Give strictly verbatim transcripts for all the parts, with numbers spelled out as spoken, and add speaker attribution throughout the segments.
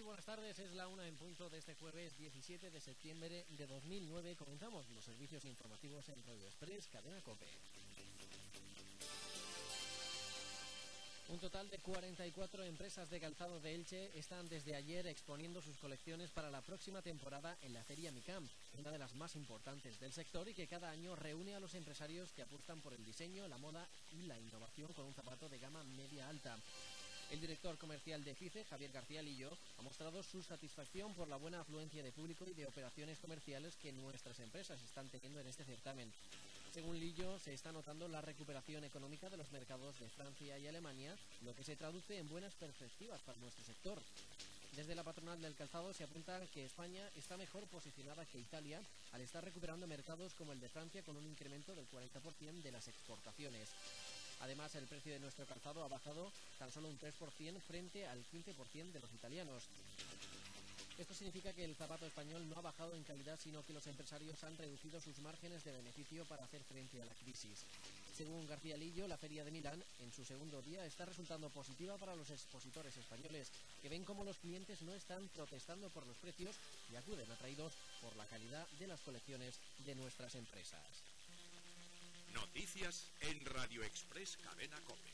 Speaker 1: buenas tardes, es la una en punto de este jueves diecisiete de septiembre de dos mil nueve. Comenzamos los servicios informativos en Radio Express, Cadena COPE. Un total de cuarenta y cuatro empresas de calzado de Elche están desde ayer exponiendo sus colecciones para la próxima temporada en la Feria Micam, una de las más importantes del sector y que cada año reúne a los empresarios que apuestan por el diseño, la moda y la innovación con un zapato de gama media-alta. El director comercial de FICE, Javier García Lillo, ha mostrado su satisfacción por la buena afluencia de público y de operaciones comerciales que nuestras empresas están teniendo en este certamen. Según Lillo, se está notando la recuperación económica de los mercados de Francia y Alemania, lo que se traduce en buenas perspectivas para nuestro sector. Desde la patronal del calzado se apunta que España está mejor posicionada que Italia al estar recuperando mercados como el de Francia con un incremento del cuarenta por ciento de las exportaciones. Además, el precio de nuestro calzado ha bajado tan solo un tres por ciento frente al quince por ciento de los italianos. Esto significa que el zapato español no ha bajado en calidad, sino que los empresarios han reducido sus márgenes de beneficio para hacer frente a la crisis. Según García Lillo, la Feria de Milán, en su segundo día, está resultando positiva para los expositores españoles, que ven cómo los clientes no están protestando por los precios y acuden atraídos por la calidad de las colecciones de nuestras empresas.
Speaker 2: Noticias en Radio Express Cadena COPE.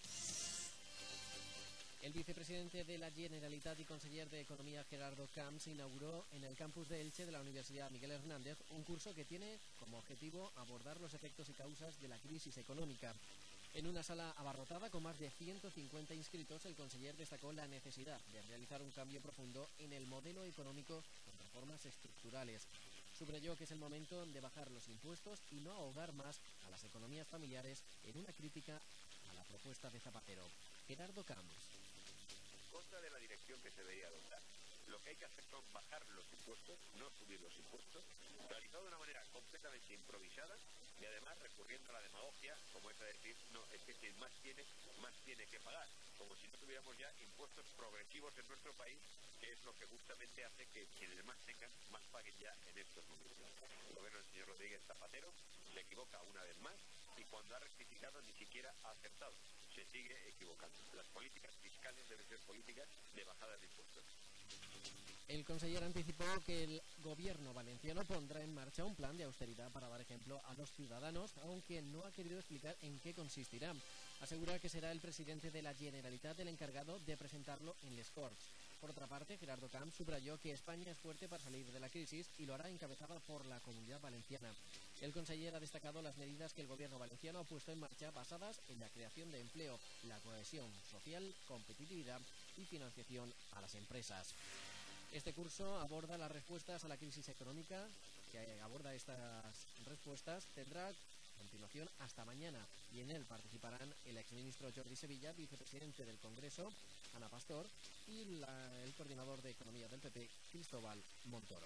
Speaker 1: El vicepresidente de la Generalitat y conseller de Economía, Gerardo Camps, inauguró en el campus de Elche de la Universidad Miguel Hernández un curso que tiene como objetivo abordar los efectos y causas de la crisis económica. En una sala abarrotada con más de ciento cincuenta inscritos, el conseller destacó la necesidad de realizar un cambio profundo en el modelo económico con reformas estructurales. Subrayó que es el momento de bajar los impuestos y no ahogar más a las economías familiares en una crítica a la propuesta de Zapatero. Gerardo Camps.
Speaker 3: Contra de la dirección que se debería adoptar. Lo que hay que hacer son bajar los impuestos, no subir los impuestos, realizado de una manera completamente improvisada y además recurriendo a la demagogia, como es a decir, no, es que quien más tiene, más tiene que pagar, como si no tuviéramos ya impuestos progresivos en nuestro país, que es lo que justamente hace que quienes más tengan, más paguen ya en estos momentos. El gobierno del señor Rodríguez Zapatero se equivoca una vez más y cuando ha rectificado ni siquiera ha acertado, se sigue equivocando. Las políticas fiscales deben ser políticas de bajada de impuestos.
Speaker 1: El conseller anticipó que el gobierno valenciano pondrá en marcha un plan de austeridad para dar ejemplo a los ciudadanos, aunque no ha querido explicar en qué consistirá. Asegura que será el presidente de la Generalitat el encargado de presentarlo en les Corts. Por otra parte, Gerardo Camps subrayó que España es fuerte para salir de la crisis y lo hará encabezada por la Comunidad Valenciana. El conseller ha destacado las medidas que el gobierno valenciano ha puesto en marcha basadas en la creación de empleo, la cohesión social, competitividad y financiación a las empresas. Este curso aborda las respuestas a la crisis económica, que aborda estas respuestas, tendrá continuación hasta mañana y en él participarán el exministro Jordi Sevilla, vicepresidente del Congreso, Ana Pastor, y la, el coordinador de Economía del P P, Cristóbal Montoro.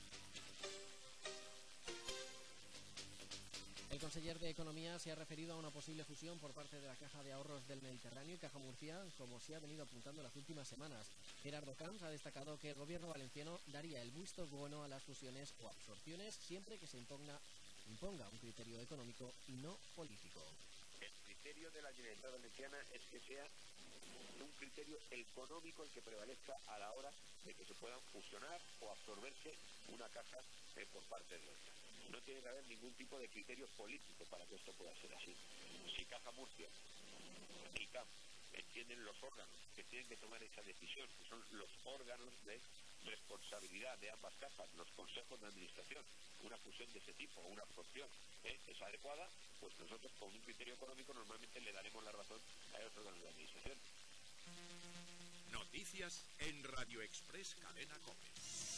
Speaker 1: El conseller de Economía se ha referido a una posible fusión por parte de la Caja de Ahorros del Mediterráneo y Caja Murcia, como se ha venido apuntando en las últimas semanas. Gerardo Camps ha destacado que el gobierno valenciano daría el visto bueno a las fusiones o absorciones siempre que se imponga, imponga un criterio económico y no político.
Speaker 3: El criterio de la Generalitat Valenciana es que sea un criterio económico el que prevalezca a la hora de que se puedan fusionar o absorberse una caja eh, por parte de otra. No tiene que haber ningún tipo de criterio político para que esto pueda ser así. Si Caja Murcia y C A M entienden los órganos que tienen que tomar esa decisión, que son los órganos de responsabilidad de ambas cajas, los consejos de administración, una fusión de ese tipo o una absorción ¿eh? es adecuada, pues nosotros con un criterio económico normalmente le daremos la razón a esos órganos de administración.
Speaker 2: Noticias en Radio Express Cadena COPE.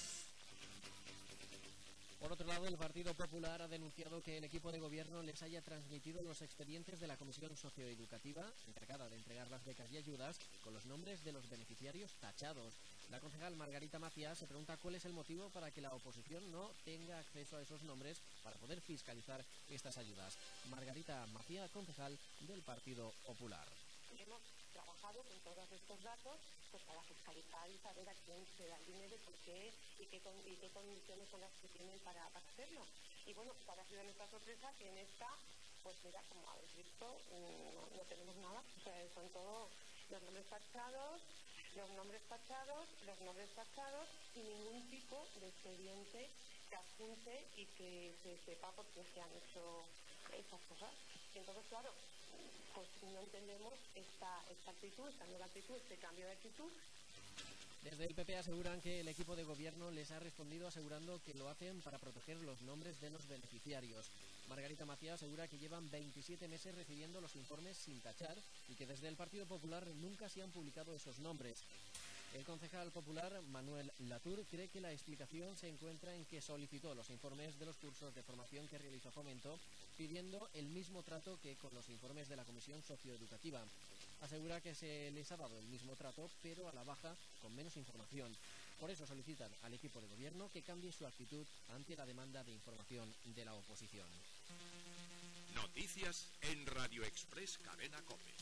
Speaker 1: Por otro lado, el Partido Popular ha denunciado que el equipo de gobierno les haya transmitido los expedientes de la Comisión Socioeducativa, encargada de entregar las becas y ayudas, con los nombres de los beneficiarios tachados. La concejal Margarita Macías se pregunta cuál es el motivo para que la oposición no tenga acceso a esos nombres para poder fiscalizar estas ayudas. Margarita Macías, concejal del Partido Popular.
Speaker 4: Hemos trabajado con todos estos datos pues para fiscalizar y saber a quién se da el dinero y por qué y qué, con, y qué condiciones son las que tienen para, para hacerlo. Y bueno, pues ha sido nuestra sorpresa que en esta, pues mira, como habéis visto, no, no tenemos nada. O sea, son todos los nombres tachados, los nombres tachados, los nombres tachados y ningún tipo de expediente que adjunte y que se sepa por qué se han hecho esas cosas. Entonces, claro, pues no entendemos esta, esta actitud, esta nueva actitud, este cambio de actitud.
Speaker 1: Desde el P P aseguran que el equipo de gobierno les ha respondido asegurando que lo hacen para proteger los nombres de los beneficiarios. Margarita Macía asegura que llevan veintisiete meses recibiendo los informes sin tachar y que desde el Partido Popular nunca se han publicado esos nombres. El concejal popular Manuel Latour cree que la explicación se encuentra en que solicitó los informes de los cursos de formación que realizó Fomento, pidiendo el mismo trato que con los informes de la Comisión Socioeducativa. Asegura que se les ha dado el mismo trato, pero a la baja, con menos información. Por eso solicitan al equipo de gobierno que cambie su actitud ante la demanda de información de la oposición.
Speaker 2: Noticias en Radio Express Cadena COPE.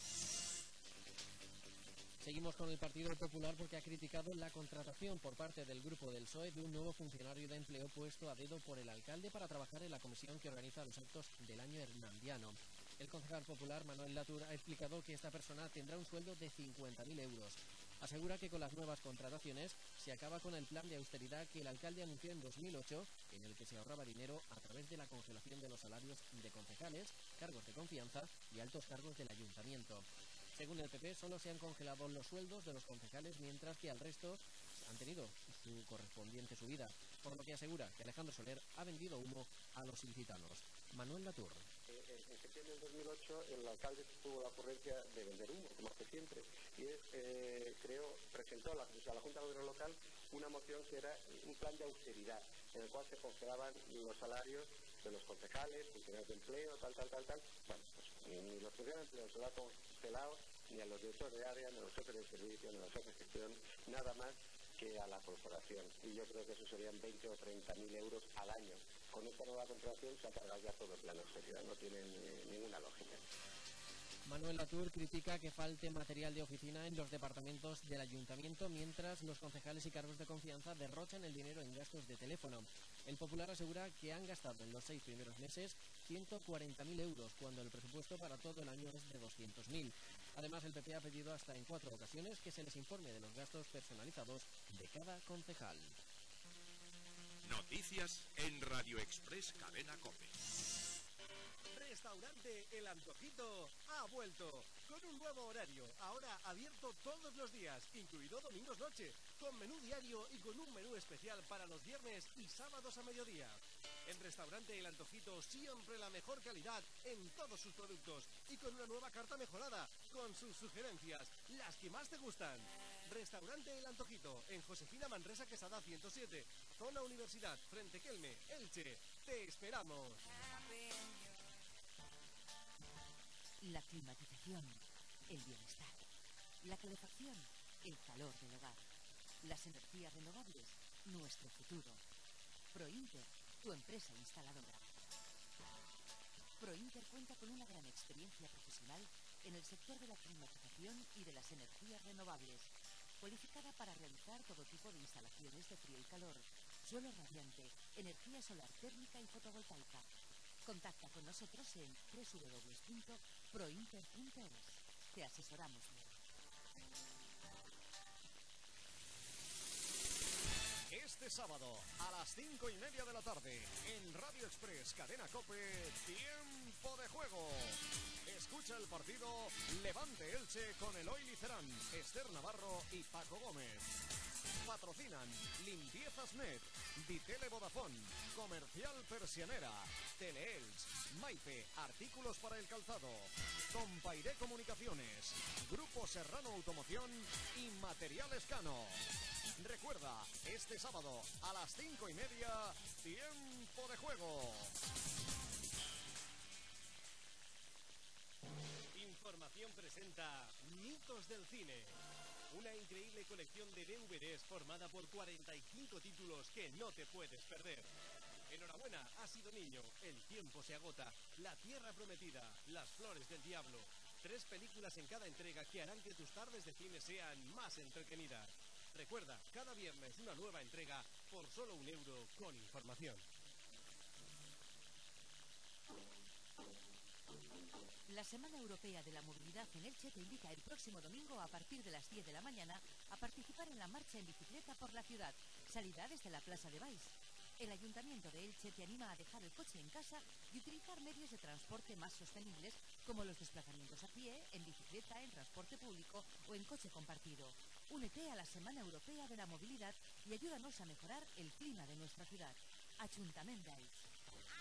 Speaker 1: Seguimos con el Partido Popular porque ha criticado la contratación por parte del Grupo del P S O E de un nuevo funcionario de empleo puesto a dedo por el alcalde para trabajar en la comisión que organiza los actos del año hernandiano. El concejal popular Manuel Latour ha explicado que esta persona tendrá un sueldo de cincuenta mil euros. Asegura que con las nuevas contrataciones se acaba con el plan de austeridad que el alcalde anunció en dos mil ocho, en el que se ahorraba dinero a través de la congelación de los salarios de concejales, cargos de confianza y altos cargos del ayuntamiento. Según el P P, solo se han congelado los sueldos de los concejales, mientras que al resto han tenido su correspondiente subida, por lo que asegura que Alejandro Soler ha vendido humo a los ilicitanos. Manuel Latour.
Speaker 5: Eh, en septiembre del dos mil ocho el alcalde tuvo la ocurrencia de vender humo, como hace siempre, y es, eh, creó, presentó a la, a la Junta de Gobierno local una moción que era un plan de austeridad, en el cual se congelaban los salarios de los concejales, funcionarios de empleo, tal, tal, tal, tal. Bueno, pues ni los funcionarios de empleo se lo ha congelado, ni a los directores de área, ni a los jefes de servicio, ni a los jefes de gestión, nada más que a la corporación. Y yo creo que eso serían veinte o treinta mil euros al año. Con esta nueva contratación se ha cargado ya todo el plan de austeridad, no tiene eh, ninguna lógica.
Speaker 1: Manuel Latour critica que falte material de oficina en los departamentos del ayuntamiento, mientras los concejales y cargos de confianza derrochan el dinero en gastos de teléfono. El Popular asegura que han gastado en los seis primeros meses ciento cuarenta mil euros, cuando el presupuesto para todo el año es de doscientos mil. Además, el P P ha pedido hasta en cuatro ocasiones que se les informe de los gastos personalizados de cada concejal.
Speaker 2: Noticias en Radio Express Cadena COPE.
Speaker 6: Restaurante El Antojito ha vuelto con un nuevo horario, ahora abierto todos los días, incluido domingos noche, con menú diario y con un menú especial para los viernes y sábados a mediodía. En Restaurante El Antojito siempre la mejor calidad en todos sus productos y con una nueva carta mejorada, con sus sugerencias, las que más te gustan. Restaurante El Antojito, en Josefina Manresa Quesada ciento siete, Zona Universidad, frente Kelme, Elche. ¡Te esperamos!
Speaker 7: La climatización, el bienestar, la calefacción, el calor del hogar, las energías renovables, nuestro futuro. Prointer, tu empresa instaladora. Prointer cuenta con una gran experiencia profesional en el sector de la climatización y de las energías renovables, cualificada para realizar todo tipo de instalaciones de frío y calor, suelo radiante, energía solar térmica y fotovoltaica. Contacta con nosotros en doble u doble u doble u punto prointer punto es. Te asesoramos bien.
Speaker 6: Este sábado, a las cinco y media de la tarde, en Radio Express Cadena COPE, Tiempo de Juego. Escucha el partido Levante Elche con Eloy Licerán, Esther Navarro y Paco Gómez. Patrocinan Limpiezas Med, Vitele Vodafone, Comercial Persianera, Teleelch, Maipe, Artículos para el Calzado, Compairé Comunicaciones, Grupo Serrano Automoción y Materiales Cano. Recuerda, este sábado a las cinco y media, Tiempo de Juego. Información presenta Mitos del Cine. Una increíble colección de D V Ds formada por cuarenta y cinco títulos que no te puedes perder. Enhorabuena, has sido niño. El tiempo se agota. La Tierra Prometida, Las Flores del Diablo. Tres películas en cada entrega que harán que tus tardes de cine sean más entretenidas. Recuerda, cada viernes una nueva entrega por solo un euro con información.
Speaker 7: La Semana Europea de la Movilidad en Elche te invita el próximo domingo a partir de las diez de la mañana a participar en la marcha en bicicleta por la ciudad, salida desde la Plaza de Baix. El Ayuntamiento de Elche te anima a dejar el coche en casa y utilizar medios de transporte más sostenibles, como los desplazamientos a pie, en bicicleta, en transporte público o en coche compartido. Únete a la Semana Europea de la Movilidad y ayúdanos a mejorar el clima de nuestra ciudad. Ayuntamiento de Elche.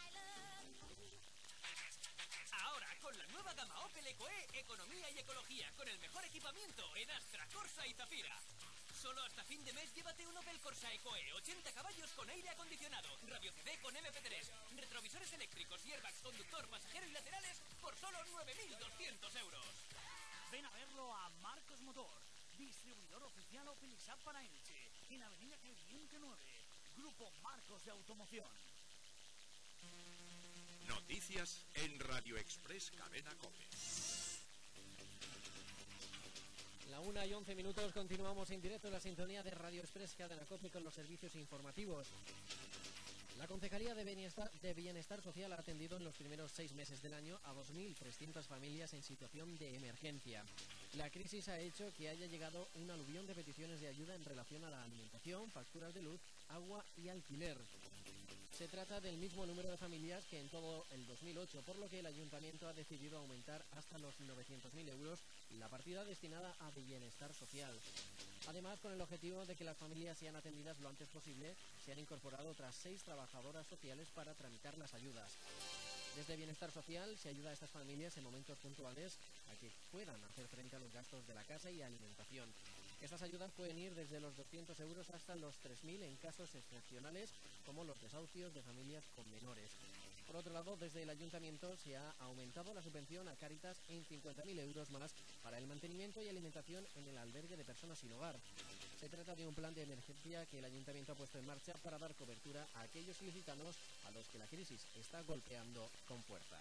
Speaker 8: Ahora, con la nueva gama Opel EcoE, economía y ecología, con el mejor equipamiento en Astra, Corsa y Zafira. Solo hasta fin de mes llévate un Opel Corsa EcoE, ochenta caballos con aire acondicionado, radio C D con M P tres, retrovisores eléctricos y airbags conductor, pasajero y laterales por solo nueve mil doscientos euros.
Speaker 9: Ven a verlo a Marcos Motor, distribuidor oficial Opel y Saab para Elche, en Avenida Clemente nueve, Grupo Marcos de Automoción.
Speaker 2: Noticias en Radio Express Cadena COPE.
Speaker 1: La una y once minutos, continuamos en directo en la sintonía de Radio Express Cadena COPE con los servicios informativos. La Concejalía de Bienestar, de Bienestar Social ha atendido en los primeros seis meses del año a dos mil trescientas familias en situación de emergencia. La crisis ha hecho que haya llegado un aluvión de peticiones de ayuda en relación a la alimentación, facturas de luz, agua y alquiler. Se trata del mismo número de familias que en todo el dos mil ocho, por lo que el Ayuntamiento ha decidido aumentar hasta los novecientos mil euros la partida destinada a bienestar social. Además, con el objetivo de que las familias sean atendidas lo antes posible, se han incorporado otras seis trabajadoras sociales para tramitar las ayudas. Desde Bienestar Social se ayuda a estas familias en momentos puntuales a que puedan hacer frente a los gastos de la casa y alimentación. Estas ayudas pueden ir desde los doscientos euros hasta los tres mil en casos excepcionales, como los desahucios de familias con menores. Por otro lado, desde el Ayuntamiento se ha aumentado la subvención a Cáritas en cincuenta mil euros más para el mantenimiento y alimentación en el albergue de personas sin hogar. Se trata de un plan de emergencia que el Ayuntamiento ha puesto en marcha para dar cobertura a aquellos ilicitanos a los que la crisis está golpeando con fuerza.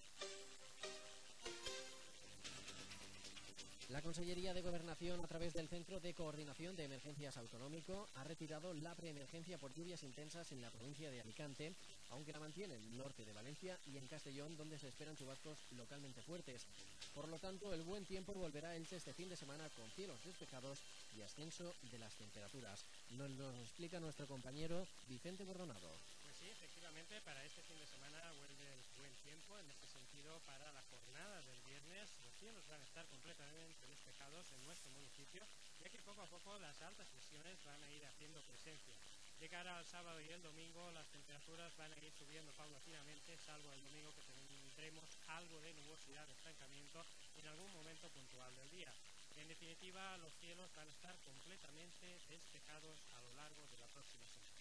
Speaker 1: La Consellería de Gobernación, a través del Centro de Coordinación de Emergencias Autonómico, ha retirado la preemergencia por lluvias intensas en la provincia de Alicante, aunque la mantiene en el norte de Valencia y en Castellón, donde se esperan chubascos localmente fuertes. Por lo tanto, el buen tiempo volverá a Elche este fin de semana con cielos despejados y ascenso de las temperaturas. Nos lo explica nuestro compañero Vicente Bordonado.
Speaker 10: Pues sí, efectivamente, para este fin de semana vuelve el buen tiempo. En este sentido, para la jornada del viernes, los cielos van a estar completamente despejados en nuestro municipio, ya que poco a poco las altas presiones van a ir haciendo presencia. De cara al sábado y el domingo, las temperaturas van a ir subiendo paulatinamente, salvo el domingo, que tendremos algo de nubosidad, de estancamiento en algún momento puntual del día. En definitiva, los cielos van a estar completamente despejados a lo largo de la próxima semana.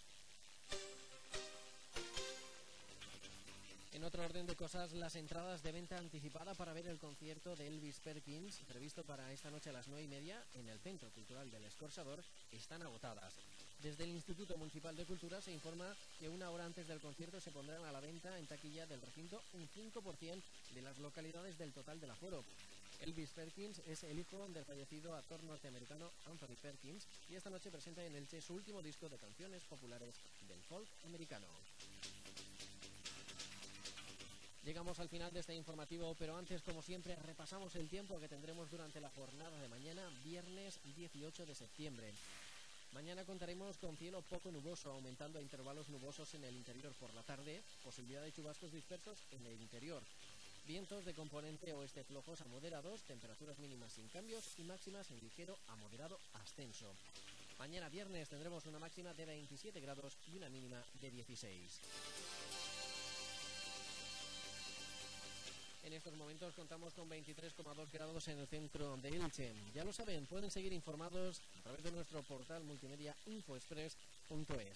Speaker 1: En otro orden de cosas, las entradas de venta anticipada para ver el concierto de Elvis Perkins, previsto para esta noche a las nueve y media en el Centro Cultural del Escorxador, están agotadas. Desde el Instituto Municipal de Cultura se informa que una hora antes del concierto se pondrán a la venta en taquilla del recinto un cinco por ciento de las localidades del total del aforo. Elvis Perkins es el hijo del fallecido actor norteamericano Anthony Perkins y esta noche presenta en Elche su último disco de canciones populares del folk americano. Llegamos al final de este informativo, pero antes, como siempre, repasamos el tiempo que tendremos durante la jornada de mañana, viernes dieciocho de septiembre. Mañana contaremos con cielo poco nuboso, aumentando a intervalos nubosos en el interior por la tarde, posibilidad de chubascos dispersos en el interior. Vientos de componente oeste flojos a moderados, temperaturas mínimas sin cambios y máximas en ligero a moderado ascenso. Mañana viernes tendremos una máxima de veintisiete grados y una mínima de dieciséis. En estos momentos contamos con veintitrés coma dos grados en el centro de Elche. Ya lo saben, pueden seguir informados a través de nuestro portal multimedia infoexpress punto es.